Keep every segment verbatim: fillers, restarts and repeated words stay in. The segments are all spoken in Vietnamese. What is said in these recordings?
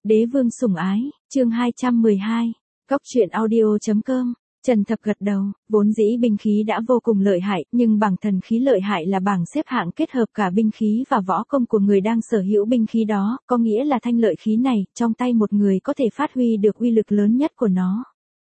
Đế vương sủng ái, chương hai trăm mười hai, Cốc truyện audio.com. Trần Thập gật đầu, vốn dĩ binh khí đã vô cùng lợi hại, nhưng bảng thần khí lợi hại là bảng xếp hạng kết hợp cả binh khí và võ công của người đang sở hữu binh khí đó, có nghĩa là thanh lợi khí này, trong tay một người có thể phát huy được uy lực lớn nhất của nó.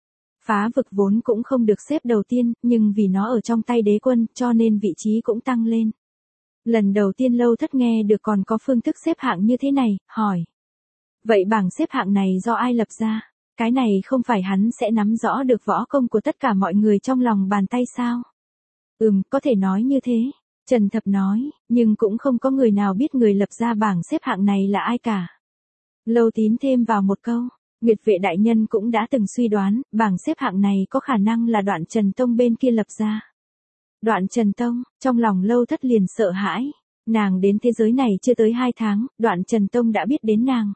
Phá vực vốn cũng không được xếp đầu tiên, nhưng vì nó ở trong tay đế quân, cho nên vị trí cũng tăng lên. Lần đầu tiên Lâu Thất nghe được còn có phương thức xếp hạng như thế này, hỏi. Vậy bảng xếp hạng này do ai lập ra? Cái này không phải hắn sẽ nắm rõ được võ công của tất cả mọi người trong lòng bàn tay sao? Ừm, có thể nói như thế. Trần Thập nói, nhưng cũng không có người nào biết người lập ra bảng xếp hạng này là ai cả. Lâu Tín thêm vào một câu, Nguyệt vệ đại nhân cũng đã từng suy đoán, bảng xếp hạng này có khả năng là Đoạn Trần Tông bên kia lập ra. Đoạn Trần Tông, trong lòng Lâu Thất liền sợ hãi. Nàng đến thế giới này chưa tới hai tháng, Đoạn Trần Tông đã biết đến nàng.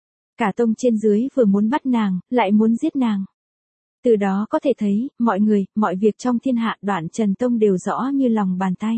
Cả tông trên dưới vừa muốn bắt nàng, lại muốn giết nàng. Từ đó có thể thấy, mọi người, mọi việc trong thiên hạ Đoạn Trần Tông đều rõ như lòng bàn tay.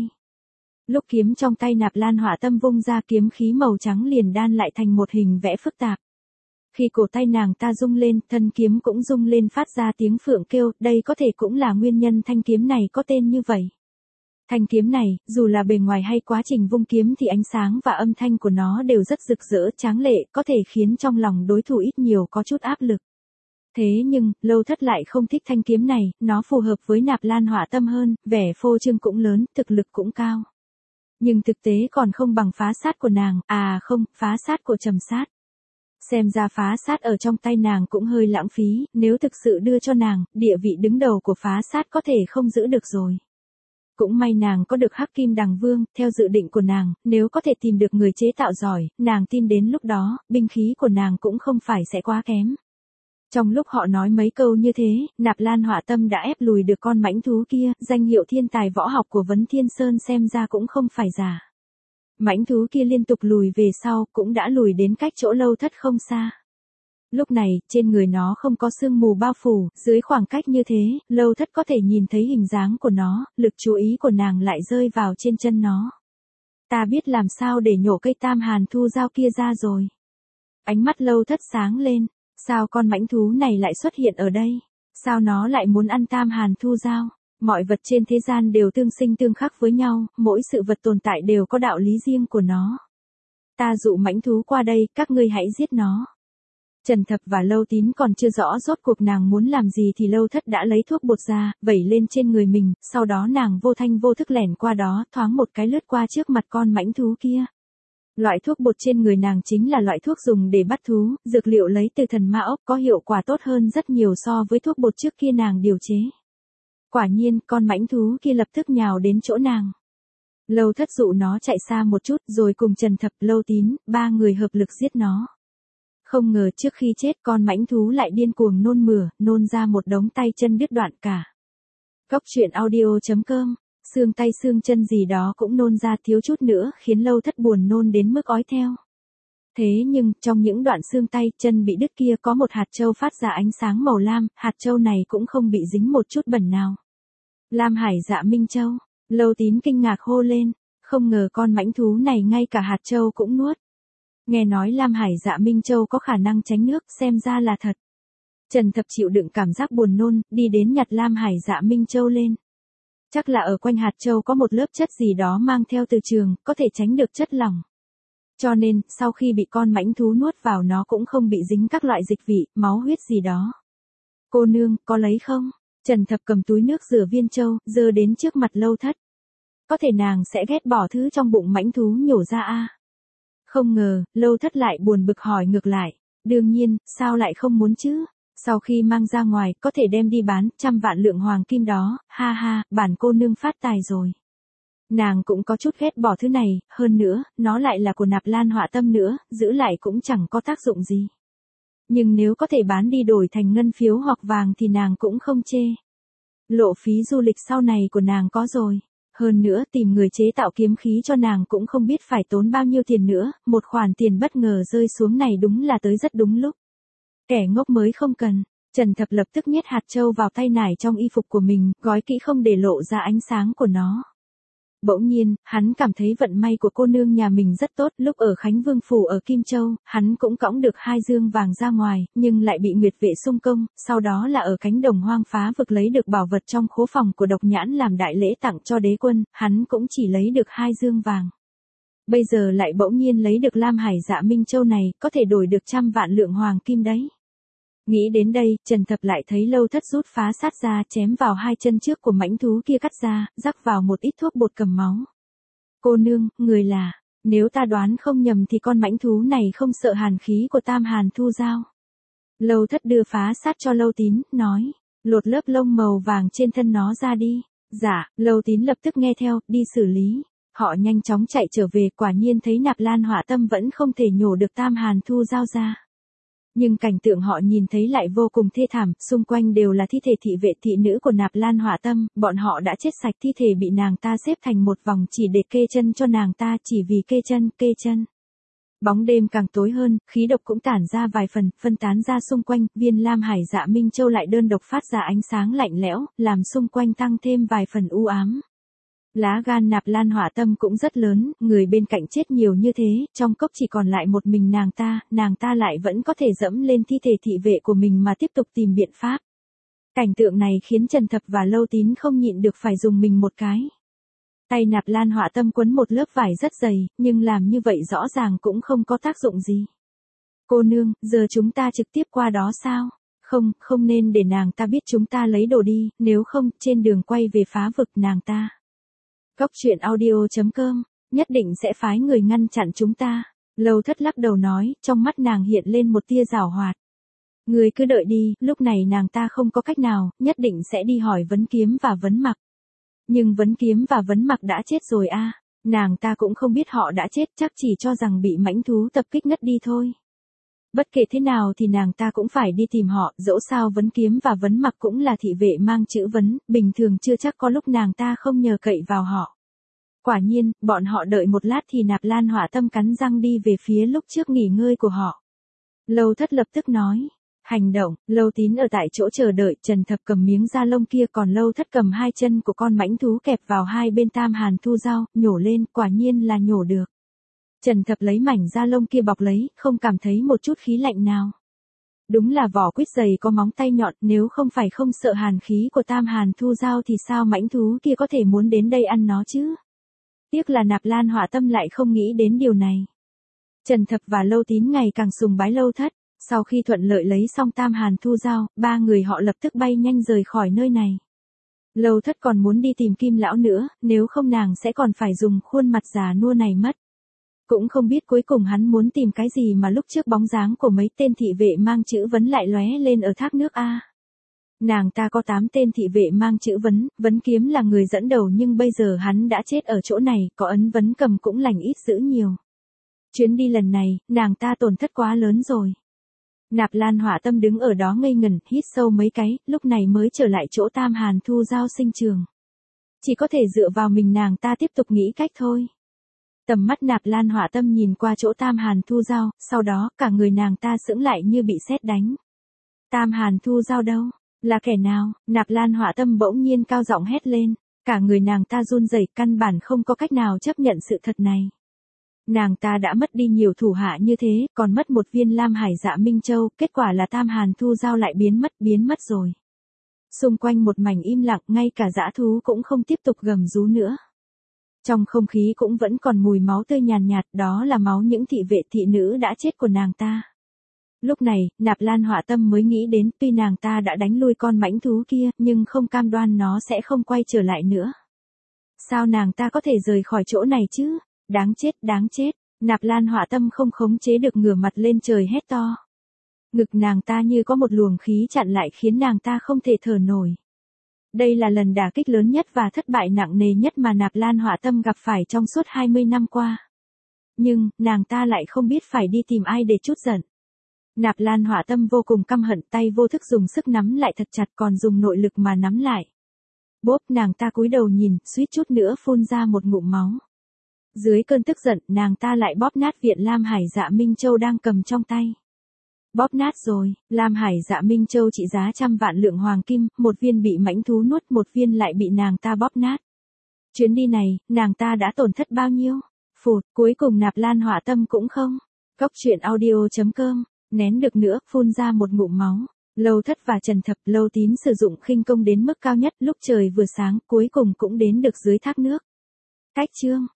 Lúc kiếm trong tay Nạp Lan Hỏa Tâm vung ra, kiếm khí màu trắng liền đan lại thành một hình vẽ phức tạp. Khi cổ tay nàng ta rung lên, thân kiếm cũng rung lên phát ra tiếng phượng kêu, đây có thể cũng là nguyên nhân thanh kiếm này có tên như vậy. Thanh kiếm này, dù là bề ngoài hay quá trình vung kiếm thì ánh sáng và âm thanh của nó đều rất rực rỡ, tráng lệ, có thể khiến trong lòng đối thủ ít nhiều có chút áp lực. Thế nhưng, Lâu Thất lại không thích thanh kiếm này, nó phù hợp với Nạp Lan Hỏa Tâm hơn, vẻ phô trương cũng lớn, thực lực cũng cao. Nhưng thực tế còn không bằng phá sát của nàng, à không, phá sát của Trầm Sát. Xem ra phá sát ở trong tay nàng cũng hơi lãng phí, nếu thực sự đưa cho nàng, địa vị đứng đầu của phá sát có thể không giữ được rồi. Cũng may nàng có được Hắc Kim Đằng Vương, theo dự định của nàng, nếu có thể tìm được người chế tạo giỏi, nàng tin đến lúc đó, binh khí của nàng cũng không phải sẽ quá kém. Trong lúc họ nói mấy câu như thế, Nạp Lan Hỏa Tâm đã ép lùi được con mãnh thú kia, danh hiệu thiên tài võ học của Vấn Thiên Sơn xem ra cũng không phải giả. Mãnh thú kia liên tục lùi về sau, cũng đã lùi đến cách chỗ Lâu Thất không xa. Lúc này, trên người nó không có sương mù bao phủ, dưới khoảng cách như thế, Lâu Thất có thể nhìn thấy hình dáng của nó, lực chú ý của nàng lại rơi vào trên chân nó. Ta biết làm sao để nhổ cây Tam Hàn Thu Dao kia ra rồi. Ánh mắt Lâu Thất sáng lên, sao con mãnh thú này lại xuất hiện ở đây? Sao nó lại muốn ăn Tam Hàn Thu Dao? Mọi vật trên thế gian đều tương sinh tương khắc với nhau, mỗi sự vật tồn tại đều có đạo lý riêng của nó. Ta dụ mãnh thú qua đây, các ngươi hãy giết nó. Trần Thập và Lâu Tín còn chưa rõ rốt cuộc nàng muốn làm gì thì Lâu Thất đã lấy thuốc bột ra, vẩy lên trên người mình, sau đó nàng vô thanh vô thức lẻn qua đó, thoáng một cái lướt qua trước mặt con mãnh thú kia. Loại thuốc bột trên người nàng chính là loại thuốc dùng để bắt thú, dược liệu lấy từ thần ma ốc, có hiệu quả tốt hơn rất nhiều so với thuốc bột trước kia nàng điều chế. Quả nhiên, con mãnh thú kia lập tức nhào đến chỗ nàng. Lâu Thất dụ nó chạy xa một chút, rồi cùng Trần Thập, Lâu Tín, ba người hợp lực giết nó. Không ngờ trước khi chết con mãnh thú lại điên cuồng nôn mửa, nôn ra một đống tay chân đứt đoạn cả. Cốc truyện audio.com, xương tay xương chân gì đó cũng nôn ra, thiếu chút nữa khiến Lâu Thất buồn nôn đến mức ói theo. Thế nhưng, trong những đoạn xương tay chân bị đứt kia có một hạt châu phát ra ánh sáng màu lam, hạt châu này cũng không bị dính một chút bẩn nào. Lam Hải Dạ Minh Châu, Lâu Tín kinh ngạc hô lên, không ngờ con mãnh thú này ngay cả hạt châu cũng nuốt. Nghe nói Lam Hải Dạ Minh Châu có khả năng tránh nước, xem ra là thật. Trần Thập chịu đựng cảm giác buồn nôn, đi đến nhặt Lam Hải Dạ Minh Châu lên. Chắc là ở quanh hạt châu có một lớp chất gì đó mang theo từ trường, có thể tránh được chất lỏng. Cho nên, sau khi bị con mãnh thú nuốt vào nó cũng không bị dính các loại dịch vị, máu huyết gì đó. Cô nương, có lấy không? Trần Thập cầm túi nước rửa viên châu, dơ đến trước mặt Lâu Thất. Có thể nàng sẽ ghét bỏ thứ trong bụng mãnh thú nhổ ra a? Không ngờ, Lâu Thất lại buồn bực hỏi ngược lại. Đương nhiên, sao lại không muốn chứ? Sau khi mang ra ngoài, có thể đem đi bán, trăm vạn lượng hoàng kim đó, ha ha, bản cô nương phát tài rồi. Nàng cũng có chút ghét bỏ thứ này, hơn nữa, nó lại là của Nạp Lan Hỏa Tâm nữa, giữ lại cũng chẳng có tác dụng gì. Nhưng nếu có thể bán đi đổi thành ngân phiếu hoặc vàng thì nàng cũng không chê. Lộ phí du lịch sau này của nàng có rồi. Hơn nữa tìm người chế tạo kiếm khí cho nàng cũng không biết phải tốn bao nhiêu tiền nữa, một khoản tiền bất ngờ rơi xuống này đúng là tới rất đúng lúc. Kẻ ngốc mới không cần. Trần Thập lập tức nhét hạt châu vào tay nải trong y phục của mình, gói kỹ không để lộ ra ánh sáng của nó. Bỗng nhiên, hắn cảm thấy vận may của cô nương nhà mình rất tốt, lúc ở Khánh Vương Phủ ở Kim Châu, hắn cũng cõng được hai dương vàng ra ngoài, nhưng lại bị Nguyệt vệ xung công, sau đó là ở cánh đồng hoang phá vực lấy được bảo vật trong khố phòng của Độc Nhãn làm đại lễ tặng cho đế quân, hắn cũng chỉ lấy được hai dương vàng. Bây giờ lại bỗng nhiên lấy được Lam Hải Dạ Minh Châu này, có thể đổi được trăm vạn lượng hoàng kim đấy. Nghĩ đến đây, Trần Thập lại thấy Lâu Thất rút phá sát ra chém vào hai chân trước của mãnh thú kia cắt ra, rắc vào một ít thuốc bột cầm máu. Cô nương, người là, nếu ta đoán không nhầm thì con mãnh thú này không sợ hàn khí của Tam Hàn Thu Giao. Lâu Thất đưa phá sát cho Lâu Tín, nói, lột lớp lông màu vàng trên thân nó ra đi. Dạ, Lâu Tín lập tức nghe theo, đi xử lý. Họ nhanh chóng chạy trở về, quả nhiên thấy Nạp Lan Họa Tâm vẫn không thể nhổ được Tam Hàn Thu Giao ra. Nhưng cảnh tượng họ nhìn thấy lại vô cùng thê thảm, xung quanh đều là thi thể thị vệ thị nữ của Nạp Lan Họa Tâm, bọn họ đã chết sạch, thi thể bị nàng ta xếp thành một vòng chỉ để kê chân cho nàng ta, chỉ vì kê chân, kê chân. Bóng đêm càng tối hơn, khí độc cũng tản ra vài phần, phân tán ra xung quanh, viên Lam Hải Dạ Minh Châu lại đơn độc phát ra ánh sáng lạnh lẽo, làm xung quanh tăng thêm vài phần u ám. Lá gan Nạp Lan Họa Tâm cũng rất lớn, người bên cạnh chết nhiều như thế, trong cốc chỉ còn lại một mình nàng ta, nàng ta lại vẫn có thể dẫm lên thi thể thị vệ của mình mà tiếp tục tìm biện pháp. Cảnh tượng này khiến Trần Thập và Lâu Tín không nhịn được phải dùng mình một cái. Tay Nạp Lan Họa Tâm quấn một lớp vải rất dày, nhưng làm như vậy rõ ràng cũng không có tác dụng gì. Cô nương, giờ chúng ta trực tiếp qua đó sao? Không, không nên để nàng ta biết chúng ta lấy đồ đi, nếu không, trên đường quay về phá vực nàng ta. Cốc truyện audio chấm com, nhất định sẽ phái người ngăn chặn chúng ta. Lâu Thất lắc đầu nói, trong mắt nàng hiện lên một tia giảo hoạt. Người cứ đợi đi, lúc này nàng ta không có cách nào, nhất định sẽ đi hỏi Vấn Kiếm và Vấn Mặc. Nhưng Vấn Kiếm và Vấn Mặc đã chết rồi a, à. Nàng ta cũng không biết họ đã chết, chắc chỉ cho rằng bị mãnh thú tập kích ngất đi thôi. Bất kể thế nào thì nàng ta cũng phải đi tìm họ, dẫu sao Vấn Kiếm và Vấn Mặc cũng là thị vệ mang chữ Vấn, bình thường chưa chắc có lúc nàng ta không nhờ cậy vào họ. Quả nhiên, bọn họ đợi một lát thì Nạp Lan Họa Tâm cắn răng đi về phía lúc trước nghỉ ngơi của họ. Lâu Thất lập tức nói, hành động. Lâu Tín ở tại chỗ chờ đợi, Trần Thập cầm miếng da lông kia, còn Lâu Thất cầm hai chân của con mãnh thú kẹp vào hai bên Tam Hàn Thu Giao, nhổ lên, quả nhiên là nhổ được. Trần Thập lấy mảnh da lông kia bọc lấy, không cảm thấy một chút khí lạnh nào. Đúng là vỏ quýt dày có móng tay nhọn, nếu không phải không sợ hàn khí của Tam Hàn Thu Giao thì sao mãnh thú kia có thể muốn đến đây ăn nó chứ? Tiếc là Nạp Lan Họa Tâm lại không nghĩ đến điều này. Trần Thập và Lâu Tín ngày càng sùng bái Lâu Thất, sau khi thuận lợi lấy xong Tam Hàn Thu Giao, ba người họ lập tức bay nhanh rời khỏi nơi này. Lâu Thất còn muốn đi tìm Kim lão nữa, nếu không nàng sẽ còn phải dùng khuôn mặt già nua này mất. Cũng không biết cuối cùng hắn muốn tìm cái gì mà lúc trước bóng dáng của mấy tên thị vệ mang chữ Vấn lại lóe lên ở thác nước a. Nàng ta có tám tên thị vệ mang chữ Vấn, Vấn Kiếm là người dẫn đầu nhưng bây giờ hắn đã chết ở chỗ này, có ấn Vấn Cầm cũng lành ít dữ nhiều. Chuyến đi lần này, nàng ta tổn thất quá lớn rồi. Nạp Lan Họa Tâm đứng ở đó ngây ngẩn, hít sâu mấy cái, lúc này mới trở lại chỗ Tam Hàn Thu Giao sinh trường. Chỉ có thể dựa vào mình nàng ta tiếp tục nghĩ cách thôi. Tầm mắt Nạp Lan Họa Tâm nhìn qua chỗ Tam Hàn Thu Giao, sau đó cả người nàng ta sững lại như bị sét đánh. Tam Hàn Thu Giao đâu? Là kẻ nào? Nạp Lan Họa Tâm bỗng nhiên cao giọng hét lên, cả người nàng ta run rẩy, căn bản không có cách nào chấp nhận sự thật này. Nàng ta đã mất đi nhiều thủ hạ như thế, còn mất một viên Lam Hải Dạ Minh Châu, kết quả là Tam Hàn Thu Giao lại biến mất, biến mất rồi. Xung quanh một mảnh im lặng, ngay cả dã thú cũng không tiếp tục gầm rú nữa. Trong không khí cũng vẫn còn mùi máu tươi nhàn nhạt, đó là máu những thị vệ thị nữ đã chết của nàng ta. Lúc này, Nạp Lan Họa Tâm mới nghĩ đến, tuy nàng ta đã đánh lui con mãnh thú kia, nhưng không cam đoan nó sẽ không quay trở lại nữa. Sao nàng ta có thể rời khỏi chỗ này chứ? Đáng chết, đáng chết. Nạp Lan Họa Tâm không khống chế được ngửa mặt lên trời hét to. Ngực nàng ta như có một luồng khí chặn lại khiến nàng ta không thể thở nổi. Đây là lần đả kích lớn nhất và thất bại nặng nề nhất mà Nạp Lan Họa Tâm gặp phải trong suốt hai mươi năm qua. Nhưng, nàng ta lại không biết phải đi tìm ai để trút giận. Nạp Lan Họa Tâm vô cùng căm hận, tay vô thức dùng sức nắm lại thật chặt, còn dùng nội lực mà nắm lại. Bốp, nàng ta cúi đầu nhìn, suýt chút nữa phun ra một ngụm máu. Dưới cơn tức giận, nàng ta lại bóp nát viện Lam Hải Dạ Minh Châu đang cầm trong tay. Bóp nát rồi, Lam Hải Dạ Minh Châu trị giá trăm vạn lượng hoàng kim, một viên bị mãnh thú nuốt, một viên lại bị nàng ta bóp nát. Chuyến đi này, nàng ta đã tổn thất bao nhiêu? Phụt, cuối cùng Nạp Lan Họa Tâm cũng không. Cốc truyện audio.com, nén được nữa, phun ra một ngụm máu. Lâu Thất và Trần Thập, Lâu Tín sử dụng khinh công đến mức cao nhất, lúc trời vừa sáng, cuối cùng cũng đến được dưới thác nước. Cách chương